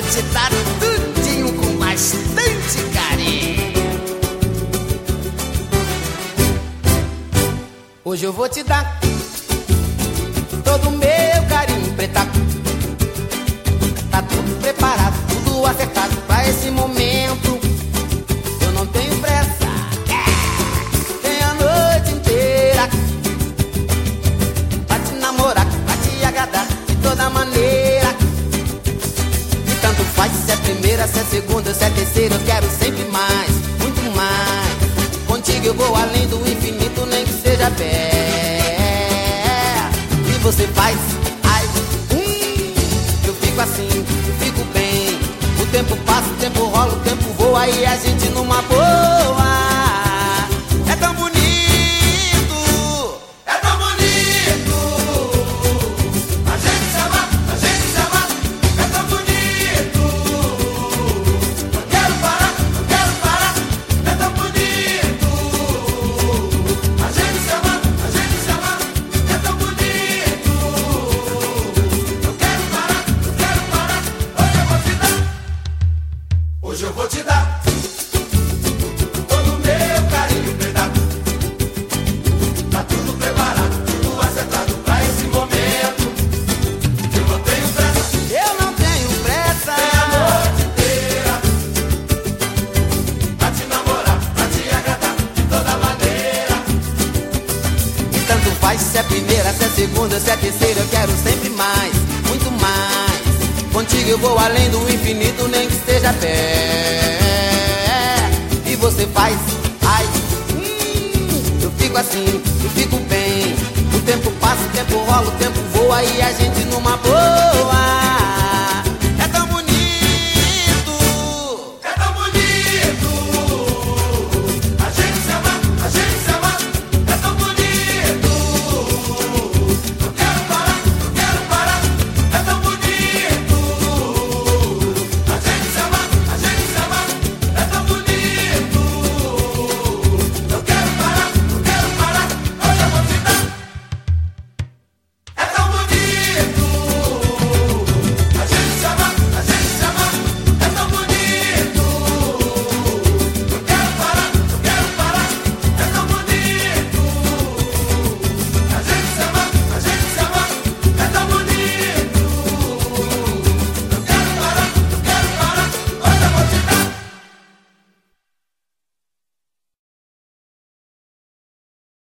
te dar tudinho com bastante carinho. Hoje eu vou te dar todo o meu carinho, preta. Tá tudo preparado, tudo acertado pra esse momento. Eu não tenho pressa, tem a noite inteira pra te namorar, pra te agradar de toda maneira. E tanto faz se é primeira, se é segunda, se é terceira. Eu quero sempre mais, muito mais. Contigo eu vou além do infinito, nem que seja pé. E você faz, ai, eu fico assim, eu fico bem. O tempo passa, o tempo rola, o tempo voa e a gente numa boa. É tão bonito, é tão bonito. A gente se ama, a gente se ama. É tão bonito. Não quero parar, não quero parar. É tão bonito. A gente se ama, a gente se ama. É tão bonito. Não quero parar, não quero parar. Hoje eu vou te dar todo o meu carinho, preta. Tá tudo preparado, tudo acertado pra esse momento. Eu não tenho pressa, eu não tenho pressa. Tem a noite inteira pra te namorar, pra te agradar de toda maneira. E tanto faz se é primeira, se é segunda, se é terceira. Eu quero sempre mais, muito mais. Contigo eu vou além do infinito, nem que esteja pé. E você faz, ai, eu fico assim, eu fico bem. O tempo passa, o tempo rola, o tempo voa e a gente numa boa.